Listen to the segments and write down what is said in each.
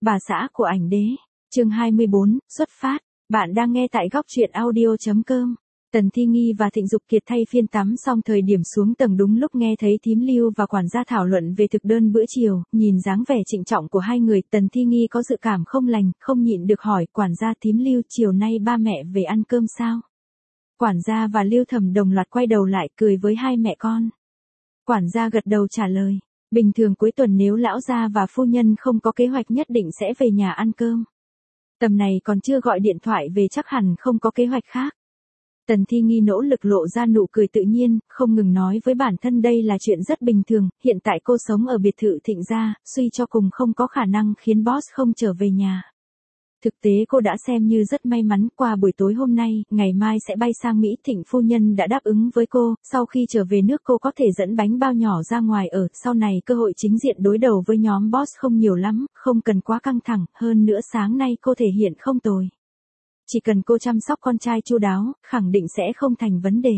Bà xã của ảnh đế. Chương 24, xuất phát. Bạn đang nghe tại góc truyện audio.com. Tần Thi Nghi và Thịnh Dục Kiệt thay phiên tắm xong thời điểm xuống tầng đúng lúc nghe thấy Thím Lưu và quản gia thảo luận về thực đơn bữa chiều, nhìn dáng vẻ trịnh trọng của hai người, Tần Thi Nghi có dự cảm không lành, không nhịn được hỏi quản gia Thím Lưu chiều nay ba mẹ về ăn cơm sao? Quản gia và Lưu Thẩm đồng loạt quay đầu lại cười với hai mẹ con. Quản gia gật đầu trả lời, bình thường cuối tuần nếu lão gia và phu nhân không có kế hoạch nhất định sẽ về nhà ăn cơm. Tầm này còn chưa gọi điện thoại về chắc hẳn không có kế hoạch khác. Tần Thi Nghi nỗ lực lộ ra nụ cười tự nhiên, không ngừng nói với bản thân đây là chuyện rất bình thường, hiện tại cô sống ở biệt thự Thịnh gia, suy cho cùng không có khả năng khiến boss không trở về nhà. Thực tế cô đã xem như rất may mắn, qua buổi tối hôm nay, ngày mai sẽ bay sang Mỹ, Thịnh phu nhân đã đáp ứng với cô, sau khi trở về nước cô có thể dẫn bánh bao nhỏ ra ngoài ở, sau này cơ hội chính diện đối đầu với nhóm boss không nhiều lắm, không cần quá căng thẳng, hơn nữa sáng nay cô thể hiện không tồi. Chỉ cần cô chăm sóc con trai chu đáo, khẳng định sẽ không thành vấn đề.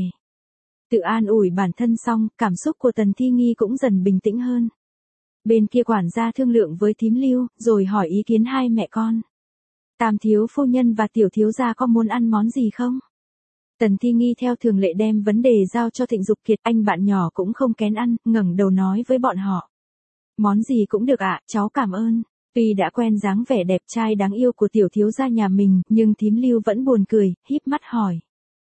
Tự an ủi bản thân xong, cảm xúc của Tần Thi Nghi cũng dần bình tĩnh hơn. Bên kia quản gia thương lượng với Thím Lưu, rồi hỏi ý kiến hai mẹ con. Tam thiếu phu nhân và tiểu thiếu gia có muốn ăn món gì không? Tần Thi Nghi theo thường lệ đem vấn đề giao cho Thịnh Dục Kiệt, anh bạn nhỏ cũng không kén ăn, ngẩng đầu nói với bọn họ. Món gì cũng được ạ, cháu cảm ơn. Tuy đã quen dáng vẻ đẹp trai đáng yêu của tiểu thiếu gia nhà mình, nhưng Thím Lưu vẫn buồn cười, híp mắt hỏi.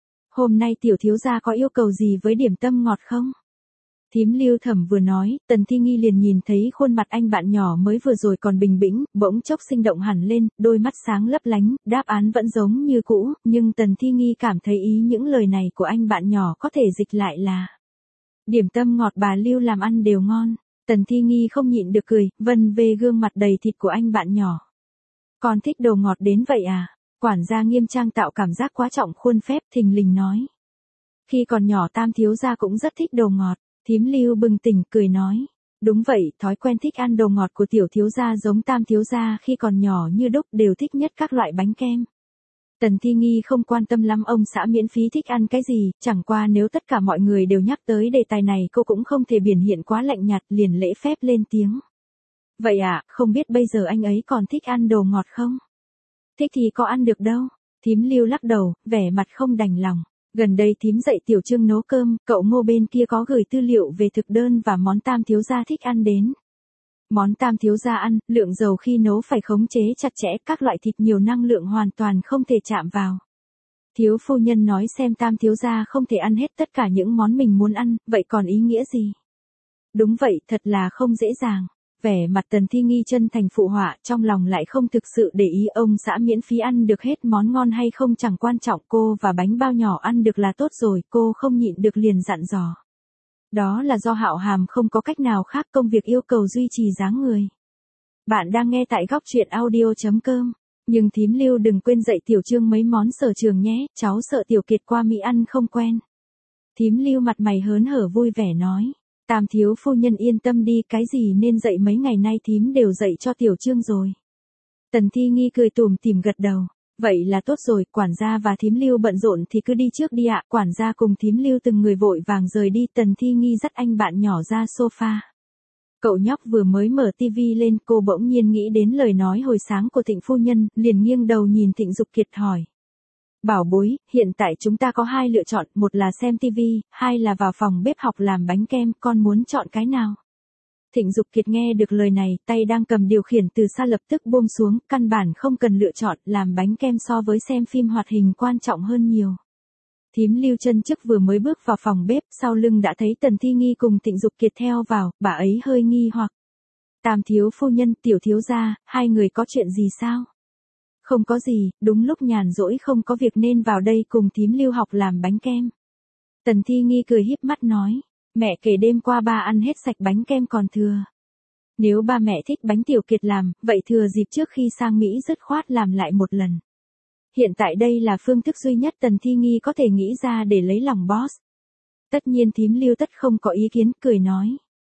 Hôm nay tiểu thiếu gia có yêu cầu gì với điểm tâm ngọt không? Thím Lưu Thẩm vừa nói, Tần Thi Nghi liền nhìn thấy khuôn mặt anh bạn nhỏ mới vừa rồi còn bình bĩnh, bỗng chốc sinh động hẳn lên, đôi mắt sáng lấp lánh, đáp án vẫn giống như cũ, nhưng Tần Thi Nghi cảm thấy ý những lời này của anh bạn nhỏ có thể dịch lại là. Điểm tâm ngọt bà Lưu làm ăn đều ngon. Tần Thi Nghi không nhịn được cười, vân về gương mặt đầy thịt của anh bạn nhỏ. Con thích đồ ngọt đến vậy à? Quản gia nghiêm trang tạo cảm giác quá trọng khuôn phép, thình lình nói. Khi còn nhỏ Tam thiếu gia cũng rất thích đồ ngọt. Thím Lưu bừng tỉnh cười nói. Đúng vậy, thói quen thích ăn đồ ngọt của tiểu thiếu gia giống Tam thiếu gia khi còn nhỏ như đúc, đều thích nhất các loại bánh kem. Tần Thi Nghi không quan tâm lắm ông xã miễn phí thích ăn cái gì, chẳng qua nếu tất cả mọi người đều nhắc tới đề tài này cô cũng không thể biểu hiện quá lạnh nhạt, liền lễ phép lên tiếng. Vậy à, không biết bây giờ anh ấy còn thích ăn đồ ngọt không? Thích thì có ăn được đâu. Thím Lưu lắc đầu, vẻ mặt không đành lòng. Gần đây thím dạy Tiểu Trương nấu cơm, cậu Ngô bên kia có gửi tư liệu về thực đơn và món Tam thiếu gia thích ăn đến. Món Tam thiếu gia ăn, lượng dầu khi nấu phải khống chế chặt chẽ, các loại thịt nhiều năng lượng hoàn toàn không thể chạm vào. Thiếu phu nhân nói xem Tam thiếu gia không thể ăn hết tất cả những món mình muốn ăn, vậy còn ý nghĩa gì? Đúng vậy, thật là không dễ dàng. Vẻ mặt Tần Thi Nghi chân thành phụ họa, trong lòng lại không thực sự để ý ông xã miễn phí ăn được hết món ngon hay không chẳng quan trọng, cô và bánh bao nhỏ ăn được là tốt rồi, cô không nhịn được liền dặn dò. Đó là do Hạo Hàm không có cách nào khác, công việc yêu cầu duy trì dáng người. Bạn đang nghe tại góc truyện audio.com. Nhưng Thím Lưu đừng quên dạy Tiểu Trương mấy món sở trường nhé, cháu sợ Tiểu Kiệt qua Mỹ ăn không quen. Thím Lưu mặt mày hớn hở vui vẻ nói. Tam thiếu phu nhân yên tâm đi, cái gì nên dạy mấy ngày nay thím đều dạy cho Tiểu Trương rồi. Tần Thi Nghi cười tủm tỉm gật đầu. Vậy là tốt rồi, quản gia và Thím Lưu bận rộn thì cứ đi trước đi ạ. Quản gia cùng Thím Lưu từng người vội vàng rời đi, Tần Thi Nghi dắt anh bạn nhỏ ra sofa. Cậu nhóc vừa mới mở tivi lên, cô bỗng nhiên nghĩ đến lời nói hồi sáng của Thịnh phu nhân, liền nghiêng đầu nhìn Thịnh Dục Kiệt hỏi. Bảo bối, hiện tại chúng ta có hai lựa chọn, một là xem tivi, hai là vào phòng bếp học làm bánh kem, con muốn chọn cái nào? Thịnh Dục Kiệt nghe được lời này, tay đang cầm điều khiển từ xa lập tức buông xuống, căn bản không cần lựa chọn, làm bánh kem so với xem phim hoạt hình quan trọng hơn nhiều. Thím Lưu chân trước vừa mới bước vào phòng bếp, sau lưng đã thấy Tần Thi Nghi cùng Thịnh Dục Kiệt theo vào, bà ấy hơi nghi hoặc. Tam thiếu phu nhân, tiểu thiếu gia, hai người có chuyện gì sao? Không có gì, đúng lúc nhàn rỗi không có việc nên vào đây cùng Thím Lưu học làm bánh kem. Tần Thi Nghi cười híp mắt nói, mẹ kể đêm qua ba ăn hết sạch bánh kem còn thừa. Nếu ba mẹ thích bánh Tiểu Kiệt làm, vậy thừa dịp trước khi sang Mỹ dứt khoát làm lại một lần. Hiện tại đây là phương thức duy nhất Tần Thi Nghi có thể nghĩ ra để lấy lòng boss. Tất nhiên Thím Lưu tất không có ý kiến, cười nói.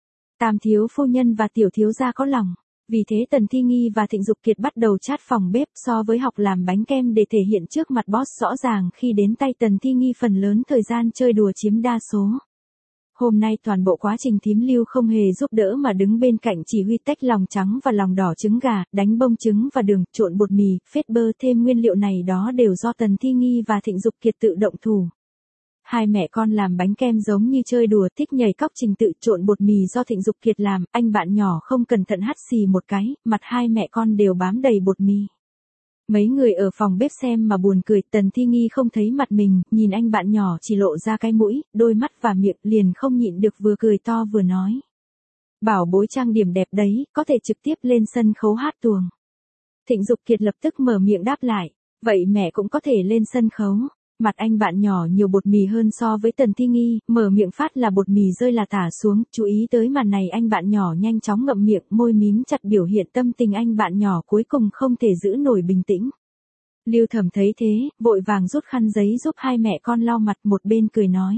Tam thiếu phu nhân và tiểu thiếu gia có lòng. Vì thế Tần Thi Nghi và Thịnh Dục Kiệt bắt đầu chat phòng bếp so với học làm bánh kem để thể hiện trước mặt boss, rõ ràng khi đến tay Tần Thi Nghi phần lớn thời gian chơi đùa chiếm đa số. Hôm nay toàn bộ quá trình thím Lưu không hề giúp đỡ mà đứng bên cạnh chỉ huy tách lòng trắng và lòng đỏ trứng gà, đánh bông trứng và đường, trộn bột mì, phết bơ thêm nguyên liệu này đó đều do Tần Thi Nghi và Thịnh Dục Kiệt tự động thủ. Hai mẹ con làm bánh kem giống như chơi đùa, thích nhảy cóc trình tự. Trộn bột mì do Thịnh Dục Kiệt làm, anh bạn nhỏ không cẩn thận hắt xì một cái, mặt hai mẹ con đều bám đầy bột mì. Mấy người ở phòng bếp xem mà buồn cười, Tần Thi Nghi không thấy mặt mình, nhìn anh bạn nhỏ chỉ lộ ra cái mũi, đôi mắt và miệng, liền không nhịn được vừa cười to vừa nói. Bảo bối trang điểm đẹp đấy, có thể trực tiếp lên sân khấu hát tuồng. Thịnh Dục Kiệt lập tức mở miệng đáp lại, vậy mẹ cũng có thể lên sân khấu. Mặt anh bạn nhỏ nhiều bột mì hơn so với Tần Thi Nghi, mở miệng phát là bột mì rơi là tả xuống, chú ý tới màn này anh bạn nhỏ nhanh chóng ngậm miệng, môi mím chặt biểu hiện tâm tình anh bạn nhỏ cuối cùng không thể giữ nổi bình tĩnh. Lưu Thẩm thấy thế, vội vàng rút khăn giấy giúp hai mẹ con lau mặt, một bên cười nói.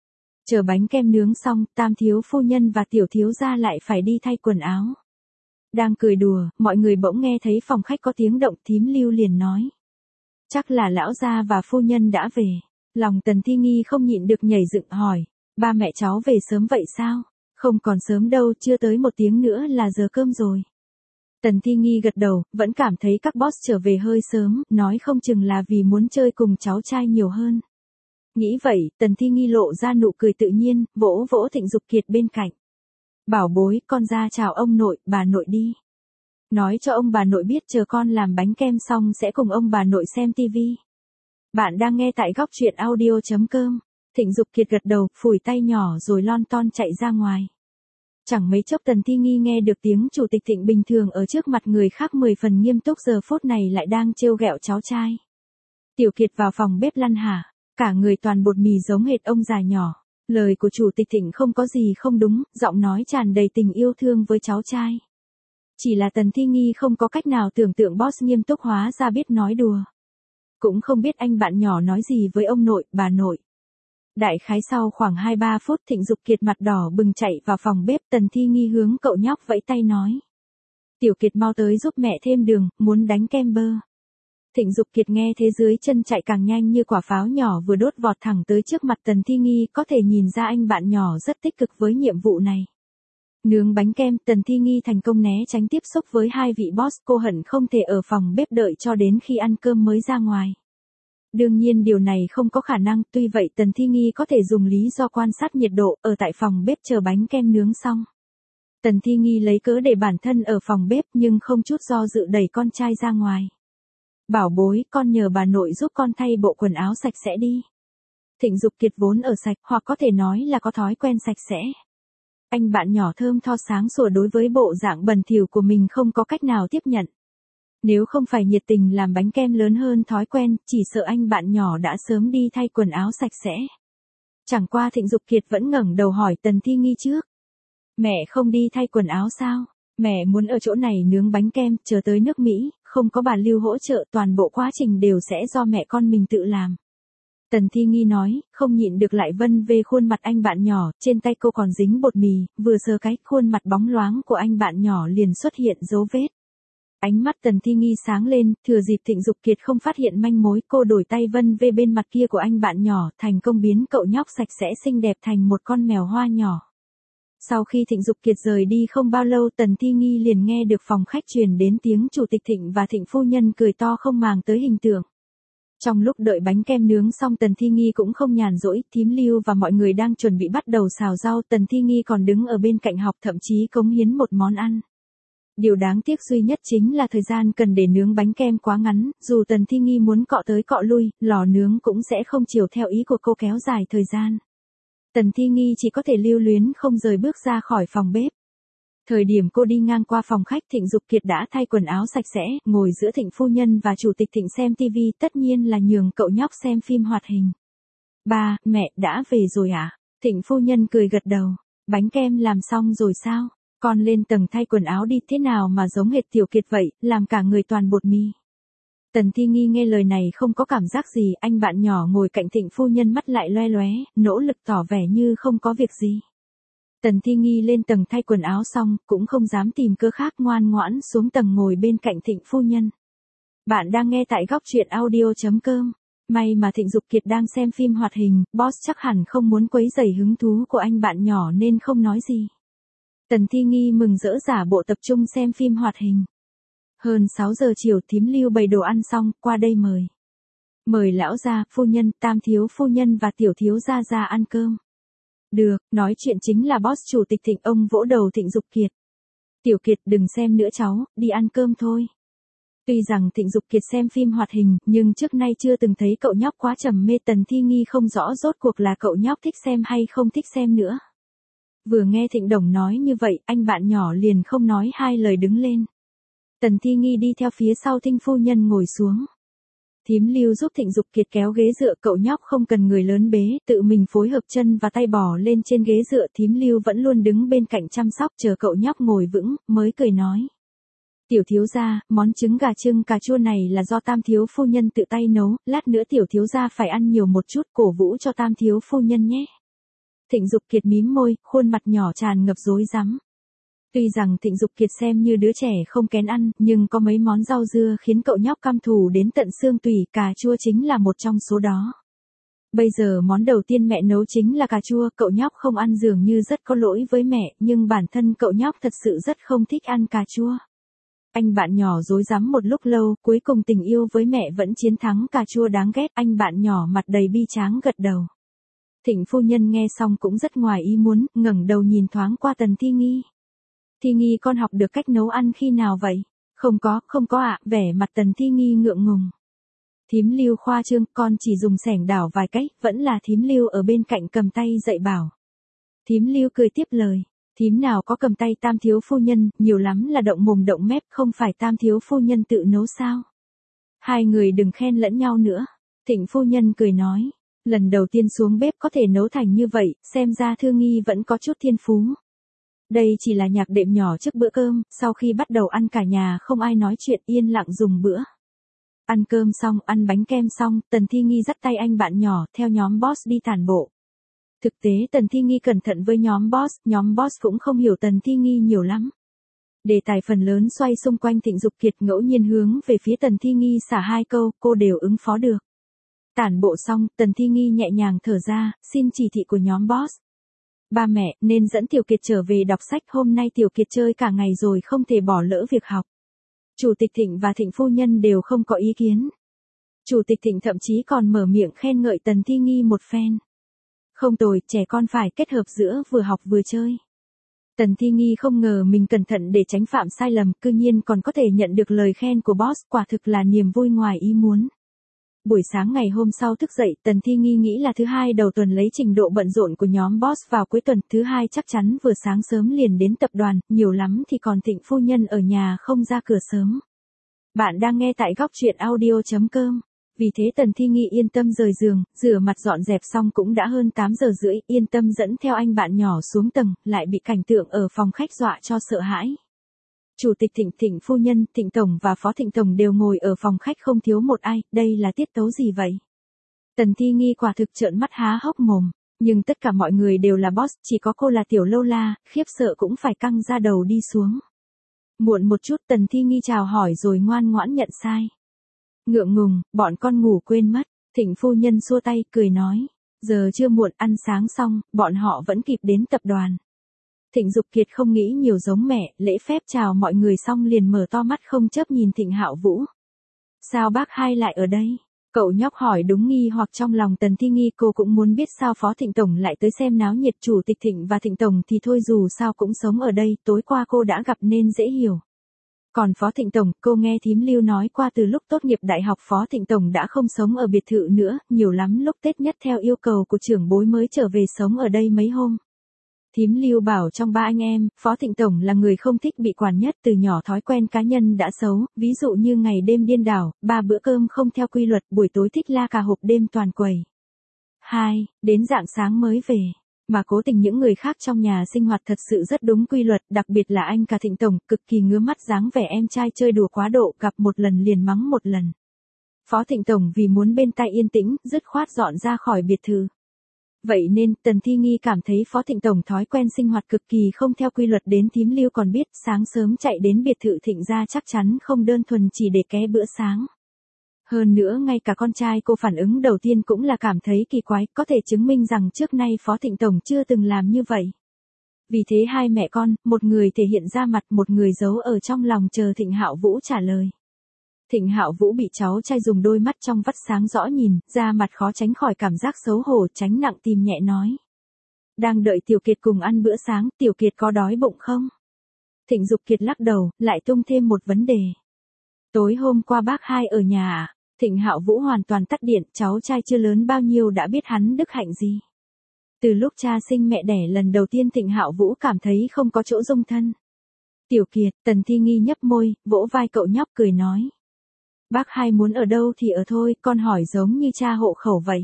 Chờ bánh kem nướng xong, Tam thiếu phu nhân và Tiểu thiếu gia lại phải đi thay quần áo. Đang cười đùa, mọi người bỗng nghe thấy phòng khách có tiếng động, thím Lưu liền nói. Chắc là lão gia và phu nhân đã về. Lòng Tần Thi Nghi không nhịn được nhảy dựng hỏi, ba mẹ cháu về sớm vậy sao? Không còn sớm đâu, chưa tới 1 tiếng nữa là giờ cơm rồi. Tần Thi Nghi gật đầu, vẫn cảm thấy các boss trở về hơi sớm, nói không chừng là vì muốn chơi cùng cháu trai nhiều hơn. Nghĩ vậy, Tần Thi Nghi lộ ra nụ cười tự nhiên, vỗ vỗ Thịnh Dục Kiệt bên cạnh. Bảo bối, con ra chào ông nội, bà nội đi. Nói cho ông bà nội biết chờ con làm bánh kem xong sẽ cùng ông bà nội xem tivi. Bạn đang nghe tại góc truyện audio.com. Thịnh Dục Kiệt gật đầu, phủi tay nhỏ rồi lon ton chạy ra ngoài. Chẳng mấy chốc Tần Thi Nghi nghe được tiếng chủ tịch Thịnh bình thường ở trước mặt người khác 10 phần nghiêm túc, giờ phút này lại đang trêu ghẹo cháu trai. Tiểu Kiệt vào phòng bếp lăn hả, cả người toàn bột mì giống hệt ông già nhỏ. Lời của chủ tịch Thịnh không có gì không đúng, giọng nói tràn đầy tình yêu thương với cháu trai. Chỉ là Tần Thi Nghi không có cách nào tưởng tượng boss nghiêm túc hóa ra biết nói đùa. Cũng không biết anh bạn nhỏ nói gì với ông nội, bà nội. Đại khái sau khoảng 2-3 phút Thịnh Dục Kiệt mặt đỏ bừng chạy vào phòng bếp, Tần Thi Nghi hướng cậu nhóc vẫy tay nói. Tiểu Kiệt mau tới giúp mẹ thêm đường, muốn đánh kem bơ. Thịnh Dục Kiệt nghe thế dưới chân chạy càng nhanh như quả pháo nhỏ vừa đốt vọt thẳng tới trước mặt Tần Thi Nghi, có thể nhìn ra anh bạn nhỏ rất tích cực với nhiệm vụ này. Nướng bánh kem, Tần Thi Nghi thành công né tránh tiếp xúc với hai vị boss, cô hận không thể ở phòng bếp đợi cho đến khi ăn cơm mới ra ngoài. Đương nhiên điều này không có khả năng, tuy vậy Tần Thi Nghi có thể dùng lý do quan sát nhiệt độ, ở tại phòng bếp chờ bánh kem nướng xong. Tần Thi Nghi lấy cớ để bản thân ở phòng bếp nhưng không chút do dự đẩy con trai ra ngoài. Bảo bối, con nhờ bà nội giúp con thay bộ quần áo sạch sẽ đi. Thịnh Dục Kiệt vốn ở sạch, hoặc có thể nói là có thói quen sạch sẽ. Anh bạn nhỏ thơm tho sáng sủa đối với bộ dạng bẩn thỉu của mình không có cách nào tiếp nhận. Nếu không phải nhiệt tình làm bánh kem lớn hơn thói quen, chỉ sợ anh bạn nhỏ đã sớm đi thay quần áo sạch sẽ. Chẳng qua Thịnh Dục Kiệt vẫn ngẩng đầu hỏi Tần Thi Nghi trước. Mẹ không đi thay quần áo sao? Mẹ muốn ở chỗ này nướng bánh kem, chờ tới nước Mỹ, không có bà Lưu hỗ trợ, toàn bộ quá trình đều sẽ do mẹ con mình tự làm. Tần Thi Nghi nói, không nhịn được lại vân về khuôn mặt anh bạn nhỏ, trên tay cô còn dính bột mì, vừa sờ cái, khuôn mặt bóng loáng của anh bạn nhỏ liền xuất hiện dấu vết. Ánh mắt Tần Thi Nghi sáng lên, thừa dịp Thịnh Dục Kiệt không phát hiện manh mối, cô đổi tay vân về bên mặt kia của anh bạn nhỏ, thành công biến cậu nhóc sạch sẽ xinh đẹp thành một con mèo hoa nhỏ. Sau khi Thịnh Dục Kiệt rời đi không bao lâu, Tần Thi Nghi liền nghe được phòng khách truyền đến tiếng chủ tịch Thịnh và Thịnh phu nhân cười to không màng tới hình tượng. Trong lúc đợi bánh kem nướng xong Tần Thi Nghi cũng không nhàn rỗi, thím Lưu và mọi người đang chuẩn bị bắt đầu xào rau, Tần Thi Nghi còn đứng ở bên cạnh học, thậm chí cống hiến một món ăn. Điều đáng tiếc duy nhất chính là thời gian cần để nướng bánh kem quá ngắn, dù Tần Thi Nghi muốn cọ tới cọ lui, lò nướng cũng sẽ không chiều theo ý của cô kéo dài thời gian. Tần Thi Nghi chỉ có thể lưu luyến không rời bước ra khỏi phòng bếp. Thời điểm cô đi ngang qua phòng khách, Thịnh Dục Kiệt đã thay quần áo sạch sẽ, ngồi giữa Thịnh phu nhân và chủ tịch Thịnh xem tivi, tất nhiên là nhường cậu nhóc xem phim hoạt hình. Ba, mẹ, đã về rồi à? Thịnh phu nhân cười gật đầu. Bánh kem làm xong rồi sao? Con lên tầng thay quần áo đi, thế nào mà giống hệt Tiểu Kiệt vậy, làm cả người toàn bột mì. Tần Thi Nghi nghe lời này không có cảm giác gì, anh bạn nhỏ ngồi cạnh Thịnh phu nhân mắt lại loe loé, nỗ lực tỏ vẻ như không có việc gì. Tần Thi Nghi lên tầng thay quần áo xong, cũng không dám tìm cơ khác, ngoan ngoãn xuống tầng ngồi bên cạnh Thịnh phu nhân. Bạn đang nghe tại góc truyện audio.com. May mà Thịnh Dục Kiệt đang xem phim hoạt hình, boss chắc hẳn không muốn quấy rầy hứng thú của anh bạn nhỏ nên không nói gì. Tần Thi Nghi mừng rỡ giả bộ tập trung xem phim hoạt hình. Hơn 6 giờ chiều thím Lưu bày đồ ăn xong, qua đây mời. Mời lão gia, phu nhân, tam thiếu phu nhân và tiểu thiếu gia ra ăn cơm. Được, nói chuyện chính là boss chủ tịch Thịnh, ông vỗ đầu Thịnh Dục Kiệt. Tiểu Kiệt đừng xem nữa cháu, đi ăn cơm thôi. Tuy rằng Thịnh Dục Kiệt xem phim hoạt hình, nhưng trước nay chưa từng thấy cậu nhóc quá trầm mê. Tần Thi Nghi không rõ rốt cuộc là cậu nhóc thích xem hay không thích xem nữa. Vừa nghe Thịnh Đồng nói như vậy, anh bạn nhỏ liền không nói hai lời đứng lên. Tần Thi Nghi đi theo phía sau Thinh phu nhân ngồi xuống. Thím Lưu giúp Thịnh Dục Kiệt kéo ghế dựa, cậu nhóc không cần người lớn bế, tự mình phối hợp chân và tay bò lên trên ghế dựa. Thím Lưu vẫn luôn đứng bên cạnh chăm sóc chờ cậu nhóc ngồi vững, mới cười nói. Tiểu thiếu gia, món trứng gà trưng cà chua này là do tam thiếu phu nhân tự tay nấu, lát nữa tiểu thiếu gia phải ăn nhiều một chút, cổ vũ cho tam thiếu phu nhân nhé. Thịnh Dục Kiệt mím môi, khuôn mặt nhỏ tràn ngập rối rắm. Tuy rằng Thịnh Dục Kiệt xem như đứa trẻ không kén ăn, nhưng có mấy món rau dưa khiến cậu nhóc căm thù đến tận xương tủy, cà chua chính là một trong số đó. Bây giờ món đầu tiên mẹ nấu chính là cà chua, cậu nhóc không ăn dường như rất có lỗi với mẹ, nhưng bản thân cậu nhóc thật sự rất không thích ăn cà chua. Anh bạn nhỏ rối rắm một lúc lâu, cuối cùng tình yêu với mẹ vẫn chiến thắng cà chua đáng ghét. Anh bạn nhỏ mặt đầy bi tráng gật đầu. Thịnh phu nhân nghe xong cũng rất ngoài ý muốn, ngẩng đầu nhìn thoáng qua Tần Thi Nghi. Thi Nghi con học được cách nấu ăn khi nào vậy? Không có ạ, vẻ mặt Tần Thi Nghi ngượng ngùng. Thím Lưu khoa trương, con chỉ dùng xẻng đảo vài cái, vẫn là thím Lưu ở bên cạnh cầm tay dạy bảo. Thím Lưu cười tiếp lời. Thím nào có cầm tay tam thiếu phu nhân, nhiều lắm là động mồm động mép, không phải tam thiếu phu nhân tự nấu sao? Hai người đừng khen lẫn nhau nữa. Thịnh phu nhân cười nói. Lần đầu tiên xuống bếp có thể nấu thành như vậy, xem ra Thư Nghi vẫn có chút thiên phú. Đây chỉ là nhạc đệm nhỏ trước bữa cơm, sau khi bắt đầu ăn cả nhà không ai nói chuyện, yên lặng dùng bữa. Ăn cơm xong, ăn bánh kem xong, Tần Thi Nghi dắt tay anh bạn nhỏ, theo nhóm boss đi tản bộ. Thực tế Tần Thi Nghi cẩn thận với nhóm boss cũng không hiểu Tần Thi Nghi nhiều lắm. Đề tài phần lớn xoay xung quanh Thịnh Dục Kiệt, ngẫu nhiên hướng về phía Tần Thi Nghi xả hai câu, cô đều ứng phó được. Tản bộ xong, Tần Thi Nghi nhẹ nhàng thở ra, xin chỉ thị của nhóm boss. Ba mẹ, nên dẫn Tiểu Kiệt trở về đọc sách, hôm nay Tiểu Kiệt chơi cả ngày rồi, không thể bỏ lỡ việc học. Chủ tịch Thịnh và Thịnh phu nhân đều không có ý kiến. Chủ tịch Thịnh thậm chí còn mở miệng khen ngợi Tần Thi Nghi một phen. Không tồi, trẻ con phải kết hợp giữa vừa học vừa chơi. Tần Thi Nghi không ngờ mình cẩn thận để tránh phạm sai lầm, cư nhiên còn có thể nhận được lời khen của boss, quả thực là niềm vui ngoài ý muốn. Buổi sáng ngày hôm sau thức dậy, Tần Thi Nghi nghĩ là thứ hai đầu tuần lấy trình độ bận rộn của nhóm boss vào cuối tuần, thứ hai chắc chắn vừa sáng sớm liền đến tập đoàn, nhiều lắm thì còn Thịnh phu nhân ở nhà không ra cửa sớm. Bạn đang nghe tại góc truyện audio.com. Vì thế Tần Thi Nghi yên tâm rời giường, rửa mặt dọn dẹp xong cũng đã hơn 8 giờ rưỡi, yên tâm dẫn theo anh bạn nhỏ xuống tầng, lại bị cảnh tượng ở phòng khách dọa cho sợ hãi. Chủ tịch Thịnh, Thịnh phu nhân, Thịnh tổng và phó Thịnh tổng đều ngồi ở phòng khách không thiếu một ai, đây là tiết tấu gì vậy? Tần Thi Nghi quả thực trợn mắt há hốc mồm, nhưng tất cả mọi người đều là boss, chỉ có cô là tiểu lâu la, khiếp sợ cũng phải căng ra đầu đi xuống. Muộn một chút, Tần Thi Nghi chào hỏi rồi ngoan ngoãn nhận sai. Ngượng ngùng, bọn con ngủ quên mất. Thịnh phu nhân xua tay, cười nói. Giờ chưa muộn, ăn sáng xong, bọn họ vẫn kịp đến tập đoàn. Thịnh Dục Kiệt không nghĩ nhiều giống mẹ, lễ phép chào mọi người xong liền mở to mắt không chớp nhìn Thịnh Hạo Vũ. Sao bác hai lại ở đây? Cậu nhóc hỏi đúng nghi hoặc trong lòng Tần Thi Nghi, cô cũng muốn biết sao phó Thịnh tổng lại tới xem náo nhiệt. Chủ tịch Thịnh và Thịnh tổng thì thôi dù sao cũng sống ở đây, tối qua cô đã gặp nên dễ hiểu. Còn phó Thịnh tổng, cô nghe thím Lưu nói qua từ lúc tốt nghiệp đại học phó Thịnh tổng đã không sống ở biệt thự nữa, nhiều lắm lúc Tết nhất theo yêu cầu của trưởng bối mới trở về sống ở đây mấy hôm. Thím Lưu bảo trong ba anh em, phó Thịnh tổng là người không thích bị quản nhất, từ nhỏ thói quen cá nhân đã xấu, ví dụ như ngày đêm điên đảo, 3 bữa cơm không theo quy luật, buổi tối thích la cà hộp đêm toàn quầy. 2. Đến rạng sáng mới về. Mà cố tình những người khác trong nhà sinh hoạt thật sự rất đúng quy luật, đặc biệt là anh cả Thịnh tổng, cực kỳ ngứa mắt dáng vẻ em trai chơi đùa quá độ, gặp một lần liền mắng một lần. Phó Thịnh tổng vì muốn bên tai yên tĩnh, dứt khoát dọn ra khỏi biệt thự. Vậy nên, Tần Thi Nghi cảm thấy phó Thịnh tổng thói quen sinh hoạt cực kỳ không theo quy luật, đến thím Lưu còn biết, sáng sớm chạy đến biệt thự Thịnh gia chắc chắn không đơn thuần chỉ để ké bữa sáng. Hơn nữa ngay cả con trai cô phản ứng đầu tiên cũng là cảm thấy kỳ quái, có thể chứng minh rằng trước nay Phó Thịnh Tổng chưa từng làm như vậy. Vì thế hai mẹ con, một người thể hiện ra mặt, một người giấu ở trong lòng chờ Thịnh Hạo Vũ trả lời. Thịnh Hạo Vũ bị cháu trai dùng đôi mắt trong vắt sáng rõ nhìn, da mặt khó tránh khỏi cảm giác xấu hổ, tránh nặng tìm nhẹ nói. Đang đợi Tiểu Kiệt cùng ăn bữa sáng, Tiểu Kiệt có đói bụng không? Thịnh Dục Kiệt lắc đầu, lại tung thêm một vấn đề. Tối hôm qua bác hai ở nhà à? Thịnh Hạo Vũ hoàn toàn tắt điện, cháu trai chưa lớn bao nhiêu đã biết hắn đức hạnh gì. Từ lúc cha sinh mẹ đẻ lần đầu tiên Thịnh Hạo Vũ cảm thấy không có chỗ dung thân. Tiểu Kiệt, Tần Thi Nghi nhấp môi, vỗ vai cậu nhóc cười nói. Bác hai muốn ở đâu thì ở thôi, con hỏi giống như cha hộ khẩu vậy.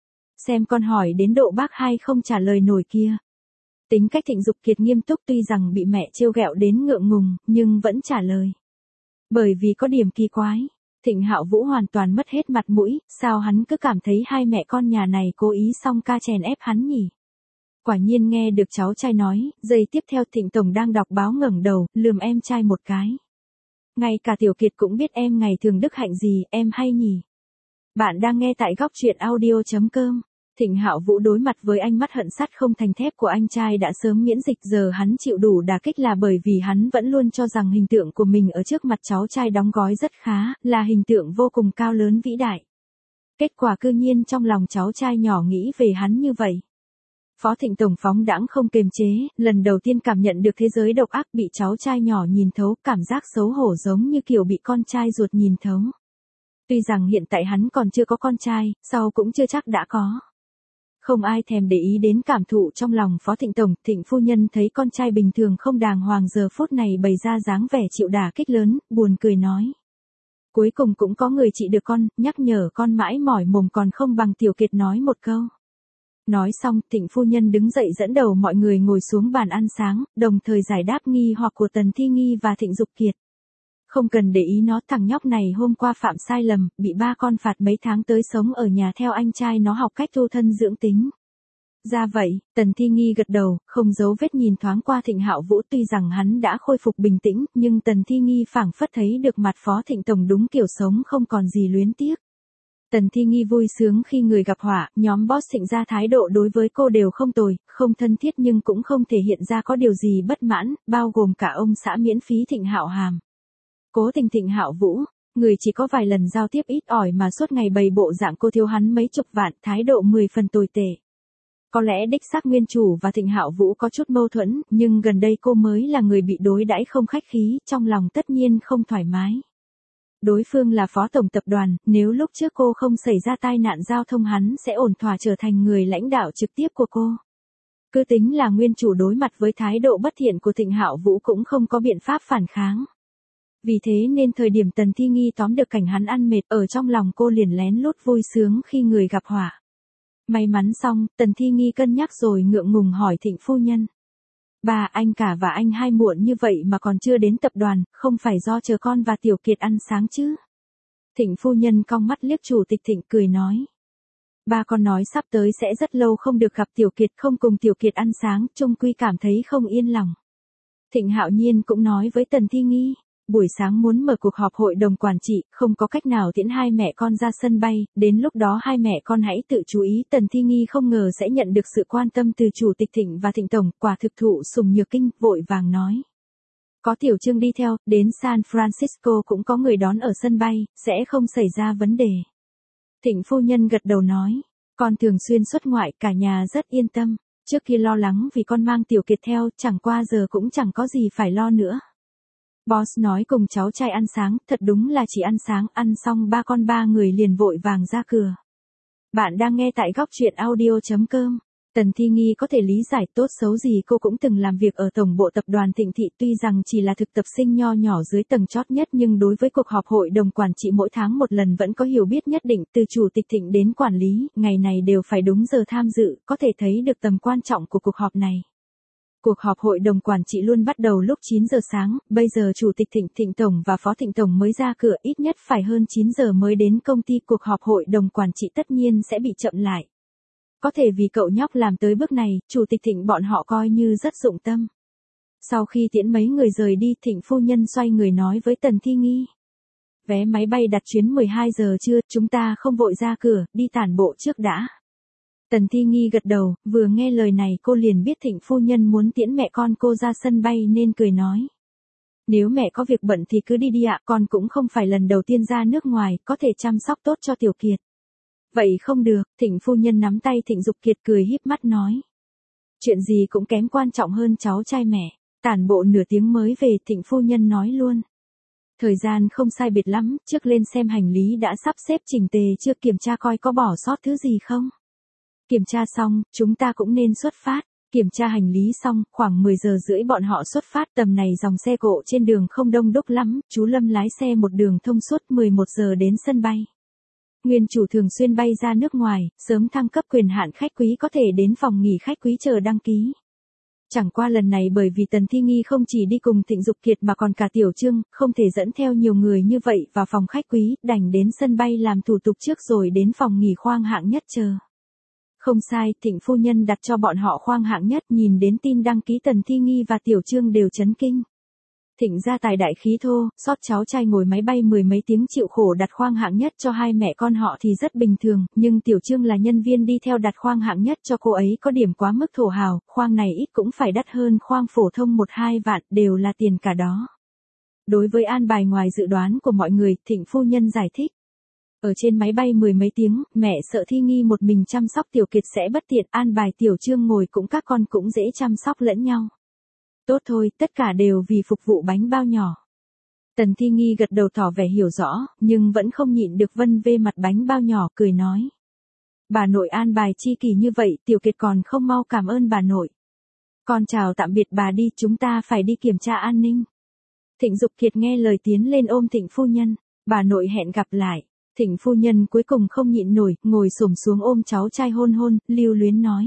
Xem con hỏi đến độ bác hai không trả lời nổi kia. Tính cách Thịnh Dục Kiệt nghiêm túc, tuy rằng bị mẹ trêu ghẹo đến ngượng ngùng, nhưng vẫn trả lời. Bởi vì có điểm kỳ quái, Thịnh Hạo Vũ hoàn toàn mất hết mặt mũi, sao hắn cứ cảm thấy hai mẹ con nhà này cố ý song ca chèn ép hắn nhỉ? Quả nhiên nghe được cháu trai nói, giây tiếp theo Thịnh Tổng đang đọc báo ngẩng đầu, lườm em trai một cái. Ngay cả Tiểu Kiệt cũng biết em ngày thường đức hạnh gì, em hay nhỉ? Bạn đang nghe tại góc truyện audio.com. Thịnh Hạo Vũ đối mặt với ánh mắt hận sắt không thành thép của anh trai đã sớm miễn dịch, giờ hắn chịu đủ đả kích là bởi vì hắn vẫn luôn cho rằng hình tượng của mình ở trước mặt cháu trai đóng gói rất khá, là hình tượng vô cùng cao lớn vĩ đại. Kết quả cư nhiên trong lòng cháu trai nhỏ nghĩ về hắn như vậy. Phó Thịnh Tổng phóng đãng không kiềm chế, lần đầu tiên cảm nhận được thế giới độc ác bị cháu trai nhỏ nhìn thấu, cảm giác xấu hổ giống như kiểu bị con trai ruột nhìn thấu. Tuy rằng hiện tại hắn còn chưa có con trai, sau cũng chưa chắc đã có. Không ai thèm để ý đến cảm thụ trong lòng Phó Thịnh Tổng, Thịnh phu nhân thấy con trai bình thường không đàng hoàng giờ phút này bày ra dáng vẻ chịu đả kích lớn, buồn cười nói. Cuối cùng cũng có người trị được con, nhắc nhở con mãi mỏi mồm còn không bằng Tiểu Kiệt nói một câu. Nói xong, Thịnh phu nhân đứng dậy dẫn đầu mọi người ngồi xuống bàn ăn sáng, đồng thời giải đáp nghi hoặc của Tần Thi Nghi và Thịnh Dục Kiệt. Không cần để ý nó, thằng nhóc này hôm qua phạm sai lầm, bị ba con phạt mấy tháng tới sống ở nhà theo anh trai nó học cách tu thân dưỡng tính. Ra vậy, Tần Thi Nghi gật đầu, không giấu vết nhìn thoáng qua Thịnh Hạo Vũ, tuy rằng hắn đã khôi phục bình tĩnh, nhưng Tần Thi Nghi phảng phất thấy được mặt Phó Thịnh Tổng đúng kiểu sống không còn gì luyến tiếc. Tần Thi Nghi vui sướng khi người gặp họa, nhóm boss Thịnh ra thái độ đối với cô đều không tồi, không thân thiết nhưng cũng không thể hiện ra có điều gì bất mãn, bao gồm cả ông xã miễn phí Thịnh Hạo Hàm. Cố Tình Thịnh Hạo Vũ, người chỉ có vài lần giao tiếp ít ỏi mà suốt ngày bày bộ dạng cô thiếu hắn mấy chục vạn, thái độ 10 phần tồi tệ. Có lẽ đích xác nguyên chủ và Thịnh Hạo Vũ có chút mâu thuẫn, nhưng gần đây cô mới là người bị đối đãi không khách khí, trong lòng tất nhiên không thoải mái. Đối phương là phó tổng tập đoàn, nếu lúc trước cô không xảy ra tai nạn giao thông hắn sẽ ổn thỏa trở thành người lãnh đạo trực tiếp của cô. Cứ tính là nguyên chủ đối mặt với thái độ bất thiện của Thịnh Hạo Vũ cũng không có biện pháp phản kháng. Vì thế nên thời điểm Tần Thi Nghi tóm được cảnh hắn ăn mệt, ở trong lòng cô liền lén lút vui sướng khi người gặp họa. May mắn xong, Tần Thi Nghi cân nhắc rồi ngượng ngùng hỏi Thịnh phu nhân. Bà, anh cả và anh hai muộn như vậy mà còn chưa đến tập đoàn, không phải do chờ con và Tiểu Kiệt ăn sáng chứ? Thịnh phu nhân cong mắt liếc chủ tịch Thịnh cười nói. Ba con nói sắp tới sẽ rất lâu không được gặp Tiểu Kiệt, không cùng Tiểu Kiệt ăn sáng, chung quy cảm thấy không yên lòng. Thịnh Hạo Nhiên cũng nói với Tần Thi Nghi. Buổi sáng muốn mở cuộc họp hội đồng quản trị, không có cách nào tiễn hai mẹ con ra sân bay, đến lúc đó hai mẹ con hãy tự chú ý. Tần Thi Nghi không ngờ sẽ nhận được sự quan tâm từ chủ tịch Thịnh và Thịnh Tổng, quả thực thụ sùng nhược kinh, vội vàng nói. Có Tiểu Trương đi theo, đến San Francisco cũng có người đón ở sân bay, sẽ không xảy ra vấn đề. Thịnh phu nhân gật đầu nói, con thường xuyên xuất ngoại, cả nhà rất yên tâm, trước kia lo lắng vì con mang Tiểu Kiệt theo, chẳng qua giờ cũng chẳng có gì phải lo nữa. Boss nói cùng cháu trai ăn sáng, thật đúng là chỉ ăn sáng, ăn xong ba người liền vội vàng ra cửa. Bạn đang nghe tại góc truyện audio.com. Tần Thi Nghi có thể lý giải, tốt xấu gì cô cũng từng làm việc ở tổng bộ tập đoàn Thịnh Thị, tuy rằng chỉ là thực tập sinh nho nhỏ dưới tầng chót nhất nhưng đối với cuộc họp hội đồng quản trị mỗi tháng một lần vẫn có hiểu biết nhất định, từ chủ tịch Thịnh đến quản lý, ngày này đều phải đúng giờ tham dự, có thể thấy được tầm quan trọng của cuộc họp này. Cuộc họp hội đồng quản trị luôn bắt đầu lúc 9 giờ sáng, bây giờ chủ tịch Thịnh, Thịnh Tổng và Phó Thịnh Tổng mới ra cửa, ít nhất phải hơn 9 giờ mới đến công ty, cuộc họp hội đồng quản trị tất nhiên sẽ bị chậm lại. Có thể vì cậu nhóc làm tới bước này, chủ tịch Thịnh bọn họ coi như rất dụng tâm. Sau khi tiễn mấy người rời đi, Thịnh phu nhân xoay người nói với Tần Thi Nghi. vé máy bay đặt chuyến 12 giờ trưa, chúng ta không vội ra cửa, đi tản bộ trước đã. Tần Thi Nghi gật đầu, vừa nghe lời này cô liền biết Thịnh phu nhân muốn tiễn mẹ con cô ra sân bay nên cười nói. Nếu mẹ có việc bận thì cứ đi đi ạ, con cũng không phải lần đầu tiên ra nước ngoài, có thể chăm sóc tốt cho Tiểu Kiệt. Vậy không được, Thịnh phu nhân nắm tay Thịnh Dục Kiệt cười híp mắt nói. Chuyện gì cũng kém quan trọng hơn cháu trai mẹ. Tản bộ nửa tiếng mới về, Thịnh phu nhân nói luôn. Thời gian không sai biệt lắm, trước lên xem hành lý đã sắp xếp chỉnh tề chưa, kiểm tra coi có bỏ sót thứ gì không. Kiểm tra xong, chúng ta cũng nên xuất phát. Kiểm tra hành lý xong, khoảng 10 giờ rưỡi bọn họ xuất phát, tầm này dòng xe cộ trên đường không đông đúc lắm, chú Lâm lái xe một đường thông suốt 11 giờ đến sân bay. Nguyên chủ thường xuyên bay ra nước ngoài, sớm thăng cấp quyền hạn khách quý có thể đến phòng nghỉ khách quý chờ đăng ký. Chẳng qua lần này bởi vì Tần Thi Nghi không chỉ đi cùng Thịnh Dục Kiệt mà còn cả Tiểu Trương, không thể dẫn theo nhiều người như vậy vào phòng khách quý, đành đến sân bay làm thủ tục trước rồi đến phòng nghỉ khoang hạng nhất chờ. Không sai, Thịnh phu nhân đặt cho bọn họ khoang hạng nhất, nhìn đến tin đăng ký Tần Thi Nghi và Tiểu Trương đều chấn kinh. Thịnh gia tài đại khí thô, sót cháu trai ngồi máy bay 10 mấy tiếng chịu khổ đặt khoang hạng nhất cho hai mẹ con họ thì rất bình thường, nhưng Tiểu Trương là nhân viên đi theo đặt khoang hạng nhất cho cô ấy có điểm quá mức thổ hào, khoang này ít cũng phải đắt hơn khoang phổ thông 1-2 vạn, đều là tiền cả đó. Đối với an bài ngoài dự đoán của mọi người, Thịnh phu nhân giải thích. Ở trên máy bay 10 mấy tiếng, mẹ sợ Thi Nghi một mình chăm sóc Tiểu Kiệt sẽ bất tiện, an bài Tiểu Trương ngồi cũng các con cũng dễ chăm sóc lẫn nhau. Tốt thôi, tất cả đều vì phục vụ bánh bao nhỏ. Tần Thi Nghi gật đầu tỏ vẻ hiểu rõ, nhưng vẫn không nhịn được vân vê mặt bánh bao nhỏ cười nói. Bà nội an bài chi kỳ như vậy, Tiểu Kiệt còn không mau cảm ơn bà nội. Con chào tạm biệt bà đi, chúng ta phải đi kiểm tra an ninh. Thịnh Dục Kiệt nghe lời tiến lên ôm Thịnh phu nhân, bà nội hẹn gặp lại. Thịnh phu nhân cuối cùng không nhịn nổi, ngồi xổm xuống ôm cháu trai hôn hôn, lưu luyến nói.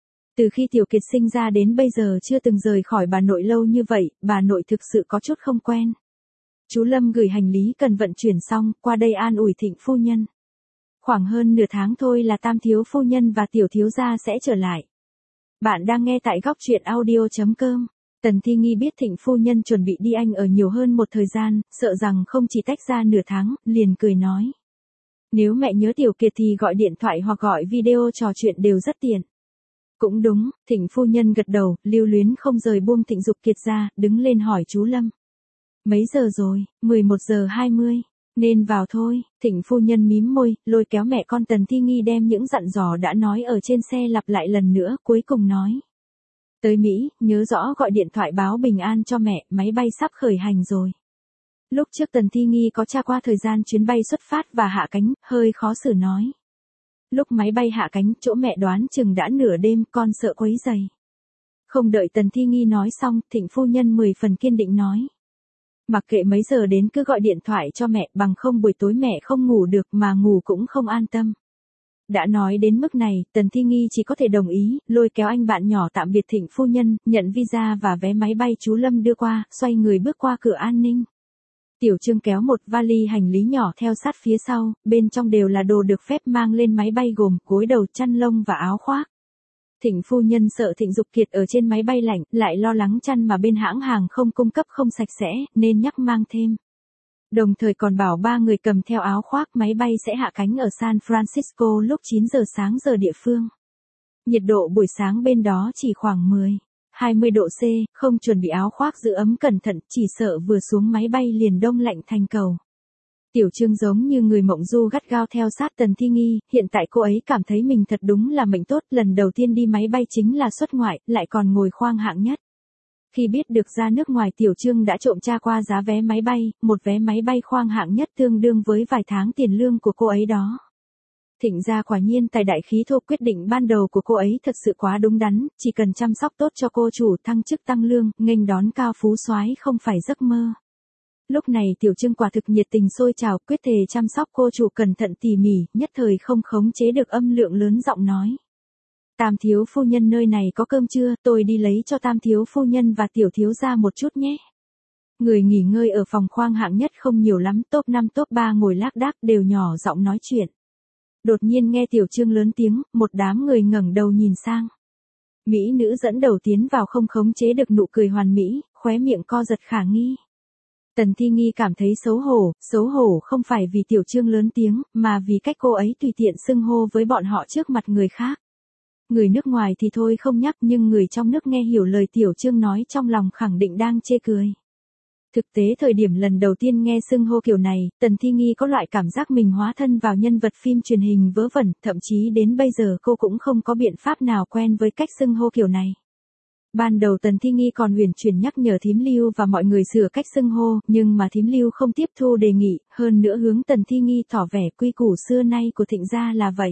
Từ khi Tiểu Kiệt sinh ra đến bây giờ chưa từng rời khỏi bà nội lâu như vậy, bà nội thực sự có chút không quen. Chú Lâm gửi hành lý cần vận chuyển xong, qua đây an ủi Thịnh phu nhân. Khoảng hơn nửa tháng thôi là Tam thiếu phu nhân và Tiểu thiếu gia sẽ trở lại. Bạn đang nghe tại góc truyện audio.com. Tần Thi Nghi biết Thịnh phu nhân chuẩn bị đi Anh ở nhiều hơn một thời gian, sợ rằng không chỉ tách ra nửa tháng, liền cười nói. Nếu mẹ nhớ Tiểu Kiệt thì gọi điện thoại hoặc gọi video trò chuyện đều rất tiện. Cũng đúng, Thịnh phu nhân gật đầu, lưu luyến không rời buông Thịnh Dục Kiệt ra, đứng lên hỏi chú Lâm. Mấy giờ rồi? 11 giờ 20. Nên vào thôi. Thịnh phu nhân mím môi, lôi kéo mẹ con Tần Thi Nghi đem những dặn dò đã nói ở trên xe lặp lại lần nữa, cuối cùng nói. Tới Mỹ, nhớ rõ gọi điện thoại báo bình an cho mẹ, máy bay sắp khởi hành rồi. Lúc trước Tần Thi Nghi có tra qua thời gian chuyến bay xuất phát và hạ cánh, hơi khó xử nói. Lúc máy bay hạ cánh, chỗ mẹ đoán chừng đã nửa đêm, con sợ quấy rầy. Không đợi Tần Thi Nghi nói xong, Thịnh phu nhân 10 phần kiên định nói. Mặc kệ mấy giờ đến cứ gọi điện thoại cho mẹ, bằng không buổi tối mẹ không ngủ được mà ngủ cũng không an tâm. Đã nói đến mức này, Tần Thi Nghi chỉ có thể đồng ý, lôi kéo anh bạn nhỏ tạm biệt Thịnh phu nhân, nhận visa và vé máy bay chú Lâm đưa qua, xoay người bước qua cửa an ninh. Tiểu Trương kéo một vali hành lý nhỏ theo sát phía sau, bên trong đều là đồ được phép mang lên máy bay gồm gối đầu, chăn lông và áo khoác. Thịnh phu nhân sợ Thịnh Dục Kiệt ở trên máy bay lạnh, lại lo lắng chăn mà bên hãng hàng không cung cấp không sạch sẽ, nên nhắc mang thêm. Đồng thời còn bảo 3 người cầm theo áo khoác, máy bay sẽ hạ cánh ở San Francisco lúc 9 giờ sáng giờ địa phương. Nhiệt độ buổi sáng bên đó chỉ khoảng 10-20 độ C, không chuẩn bị áo khoác giữ ấm cẩn thận, chỉ sợ vừa xuống máy bay liền đông lạnh thành cầu. Tiểu Trương giống như người mộng du gắt gao theo sát Tần Thi Nghi, hiện tại cô ấy cảm thấy mình thật đúng là mệnh tốt, lần đầu tiên đi máy bay chính là xuất ngoại, lại còn ngồi khoang hạng nhất. Khi biết được ra nước ngoài, Tiểu Trương đã trộm tra qua giá vé máy bay, một vé máy bay khoang hạng nhất tương đương với vài tháng tiền lương của cô ấy đó. Thịnh gia quả nhiên tài đại khí thô, quyết định ban đầu của cô ấy thật sự quá đúng đắn, chỉ cần chăm sóc tốt cho cô chủ, thăng chức tăng lương, nghênh đón cao phú soái không phải giấc mơ. Lúc này Tiểu Trương quả thực nhiệt tình sôi trào, quyết thề chăm sóc cô chủ cẩn thận tỉ mỉ, nhất thời không khống chế được âm lượng lớn giọng nói. Tam thiếu phu nhân nơi này có cơm chưa, tôi đi lấy cho Tam thiếu phu nhân và Tiểu thiếu gia một chút nhé. Người nghỉ ngơi ở phòng khoang hạng nhất không nhiều lắm, top 5 top 3 ngồi lác đác đều nhỏ giọng nói chuyện. Đột nhiên nghe Tiểu Trương lớn tiếng, một đám người ngẩng đầu nhìn sang. Mỹ nữ dẫn đầu tiến vào không khống chế được nụ cười hoàn mỹ, khóe miệng co giật khả nghi. Tần Thi Nghi cảm thấy xấu hổ không phải vì Tiểu Trương lớn tiếng, mà vì cách cô ấy tùy tiện xưng hô với bọn họ trước mặt người khác. Người nước ngoài thì thôi không nhắc, nhưng người trong nước nghe hiểu lời Tiểu Trương nói trong lòng khẳng định đang chê cười. Thực tế thời điểm lần đầu tiên nghe xưng hô kiểu này, Tần Thi Nghi có loại cảm giác mình hóa thân vào nhân vật phim truyền hình vớ vẩn, thậm chí đến bây giờ cô cũng không có biện pháp nào quen với cách xưng hô kiểu này. Ban đầu Tần Thi Nghi còn huyền chuyển nhắc nhở thím Lưu và mọi người sửa cách xưng hô, nhưng mà thím Lưu không tiếp thu đề nghị, hơn nữa hướng Tần Thi Nghi tỏ vẻ quy củ xưa nay của Thịnh gia là vậy.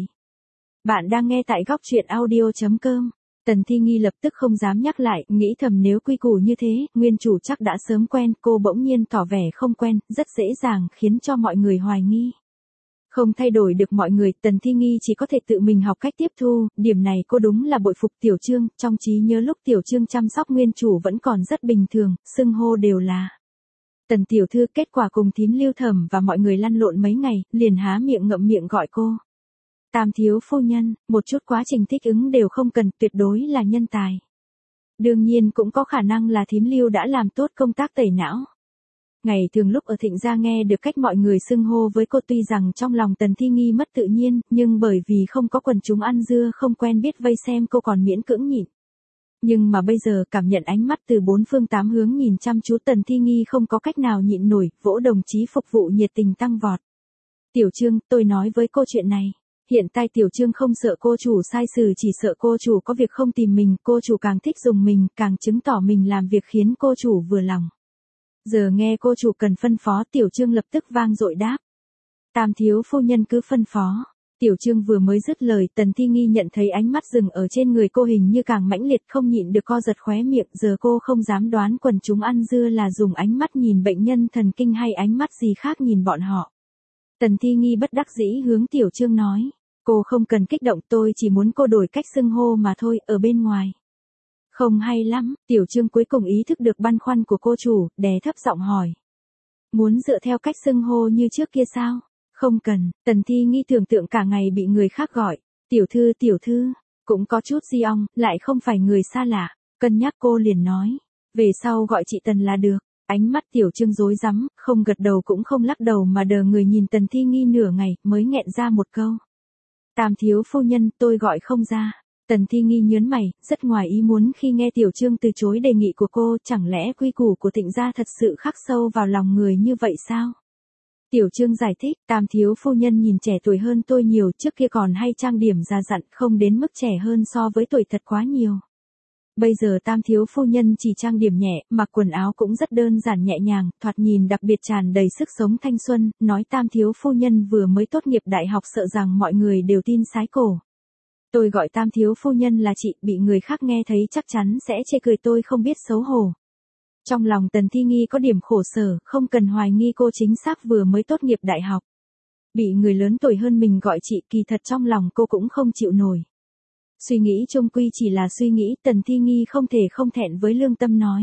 Bạn đang nghe tại góc truyện audio.com. Tần Thi Nghi lập tức không dám nhắc lại, nghĩ thầm nếu quy củ như thế, nguyên chủ chắc đã sớm quen, cô bỗng nhiên tỏ vẻ không quen, rất dễ dàng khiến cho mọi người hoài nghi. Không thay đổi được mọi người, Tần Thi Nghi chỉ có thể tự mình học cách tiếp thu, điểm này cô đúng là bội phục Tiểu Trương, trong trí nhớ lúc Tiểu Trương chăm sóc nguyên chủ vẫn còn rất bình thường, xưng hô đều là Tần tiểu thư, kết quả cùng thím Lưu Thẩm và mọi người lăn lộn mấy ngày, liền há miệng ngậm miệng gọi cô Tam thiếu phu nhân, một chút quá trình thích ứng đều không cần, tuyệt đối là nhân tài. Đương nhiên cũng có khả năng là thím Lưu đã làm tốt công tác tẩy não. Ngày thường lúc ở Thịnh gia nghe được cách mọi người xưng hô với cô, tuy rằng trong lòng Tần Thi Nghi mất tự nhiên, nhưng bởi vì không có quần chúng ăn dưa không quen biết vây xem, cô còn miễn cưỡng nhịn. Nhưng mà bây giờ cảm nhận ánh mắt từ bốn phương tám hướng nhìn chăm chú, Tần Thi Nghi không có cách nào nhịn nổi, vỗ đồng chí phục vụ nhiệt tình tăng vọt. Tiểu Trương, tôi nói với cô chuyện này. Hiện tại Tiểu Trương không sợ cô chủ sai xử, chỉ sợ cô chủ có việc không tìm mình, cô chủ càng thích dùng mình, càng chứng tỏ mình làm việc khiến cô chủ vừa lòng. Giờ nghe cô chủ cần phân phó, Tiểu Trương lập tức vang dội đáp. Tam thiếu phu nhân cứ phân phó. Tiểu Trương vừa mới dứt lời, Tần Thi Nghi nhận thấy ánh mắt dừng ở trên người cô hình như càng mãnh liệt, không nhịn được co giật khóe miệng, giờ cô không dám đoán quần chúng ăn dưa là dùng ánh mắt nhìn bệnh nhân thần kinh hay ánh mắt gì khác nhìn bọn họ. Tần Thi Nghi bất đắc dĩ hướng Tiểu Trương nói. Cô không cần kích động, tôi chỉ muốn cô đổi cách xưng hô mà thôi, ở bên ngoài. Không hay lắm, Tiểu Trương cuối cùng ý thức được băn khoăn của cô chủ, đè thấp giọng hỏi. Muốn dựa theo cách xưng hô như trước kia sao? Không cần, Tần Thi Nghi tưởng tượng cả ngày bị người khác gọi. Tiểu thư, cũng có chút di ong, lại không phải người xa lạ. Cân nhắc cô liền nói. Về sau gọi chị Tần là được. Ánh mắt Tiểu Trương rối rắm, không gật đầu cũng không lắc đầu mà đờ người nhìn Tần Thi Nghi nửa ngày, mới nghẹn ra một câu. Tam thiếu phu nhân, tôi gọi không ra. Tần Thi Nghi nhớn mày, rất ngoài ý muốn khi nghe Tiểu Trương từ chối đề nghị của cô, chẳng lẽ quy củ của Thịnh gia thật sự khắc sâu vào lòng người như vậy sao? Tiểu Trương giải thích, Tam thiếu phu nhân nhìn trẻ tuổi hơn tôi nhiều, trước kia còn hay trang điểm già dặn, không đến mức trẻ hơn so với tuổi thật quá nhiều. Bây giờ Tam thiếu phu nhân chỉ trang điểm nhẹ, mặc quần áo cũng rất đơn giản nhẹ nhàng, thoạt nhìn đặc biệt tràn đầy sức sống thanh xuân, nói Tam thiếu phu nhân vừa mới tốt nghiệp đại học sợ rằng mọi người đều tin sái cổ. Tôi gọi Tam thiếu phu nhân là chị, bị người khác nghe thấy chắc chắn sẽ chê cười tôi không biết xấu hổ. Trong lòng Tần Thi Nghi có điểm khổ sở, không cần hoài nghi cô chính xác vừa mới tốt nghiệp đại học. Bị người lớn tuổi hơn mình gọi chị, kỳ thật trong lòng cô cũng không chịu nổi. Suy nghĩ chung quy chỉ là suy nghĩ, Tần Thi Nghi không thể không thẹn với lương tâm nói.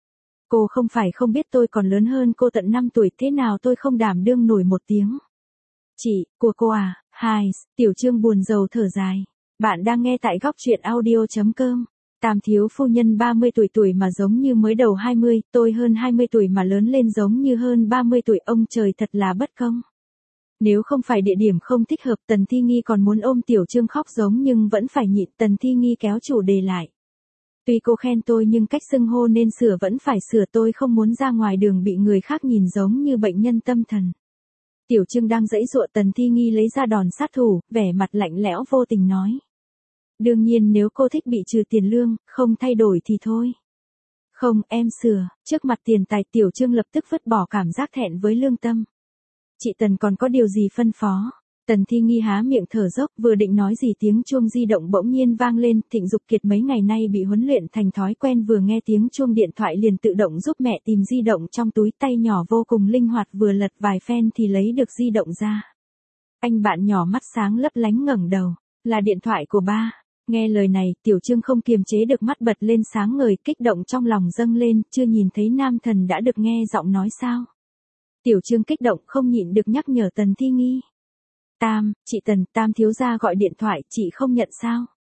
Cô không phải không biết tôi còn lớn hơn cô tận 5 tuổi, thế nào tôi không đảm đương nổi một tiếng. Chị, của cô à, hai, Tiểu Trương buồn rầu thở dài. Bạn đang nghe tại góc truyện audio.com. Tam thiếu phu nhân 30 tuổi mà giống như mới đầu 20, tôi hơn 20 tuổi mà lớn lên giống như hơn 30 tuổi, ông trời thật là bất công. Nếu không phải địa điểm không thích hợp, Tần Thi Nghi còn muốn ôm Tiểu Trương khóc giống nhưng vẫn phải nhịn. Tần Thi Nghi kéo chủ đề lại. Tuy cô khen tôi nhưng cách xưng hô nên sửa vẫn phải sửa, tôi không muốn ra ngoài đường bị người khác nhìn giống như bệnh nhân tâm thần. Tiểu Trương đang giãy giụa, Tần Thi Nghi lấy ra đòn sát thủ, vẻ mặt lạnh lẽo vô tình nói. Đương nhiên nếu cô thích bị trừ tiền lương, không thay đổi thì thôi. Không, em sửa, trước mặt tiền tài. Tiểu Trương lập tức vứt bỏ cảm giác thẹn với lương tâm. Chị Tần còn có điều gì phân phó? Tần Thi Nghi há miệng thở dốc, vừa định nói gì tiếng chuông di động bỗng nhiên vang lên. Thịnh Dục Kiệt mấy ngày nay bị huấn luyện thành thói quen, vừa nghe tiếng chuông điện thoại liền tự động giúp mẹ tìm di động trong túi, tay nhỏ vô cùng linh hoạt, vừa lật vài phen thì lấy được di động ra. Anh bạn nhỏ mắt sáng lấp lánh ngẩng đầu, là điện thoại của ba. Nghe lời này, Tiểu Trương không kiềm chế được mắt bật lên sáng ngời, kích động trong lòng dâng lên, chưa nhìn thấy nam thần đã được nghe giọng nói sao? Tiểu Trương kích động không nhịn được nhắc nhở Tần Thi Nghi. Chị Tần, Tam thiếu gia gọi điện thoại, chị không nhận sao?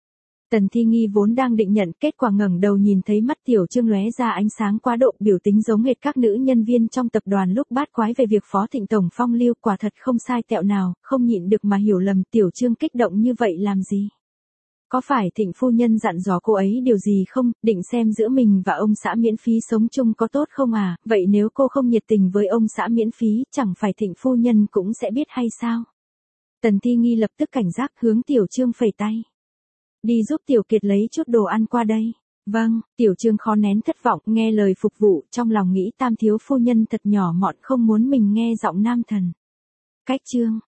Tần Thi Nghi vốn đang định nhận, kết quả ngẩng đầu nhìn thấy mắt Tiểu Trương lóe ra ánh sáng quá độ, biểu tính giống hệt các nữ nhân viên trong tập đoàn lúc bát quái về việc Phó Thịnh Tổng phong lưu, quả thật không sai tẹo nào, không nhịn được mà hiểu lầm. Tiểu Trương kích động như vậy làm gì? Có phải Thịnh phu nhân dặn dò cô ấy điều gì không, định xem giữa mình và ông xã miễn phí sống chung có tốt không à? Vậy nếu cô không nhiệt tình với ông xã miễn phí, chẳng phải Thịnh phu nhân cũng sẽ biết hay sao? Tần Thi Nghi lập tức cảnh giác, hướng Tiểu Trương phẩy tay. Đi giúp Tiểu Kiệt lấy chút đồ ăn qua đây. Vâng, Tiểu Trương khó nén thất vọng, nghe lời phục vụ, trong lòng nghĩ Tam thiếu phu nhân thật nhỏ mọn, không muốn mình nghe giọng nam thần. Cách Trương,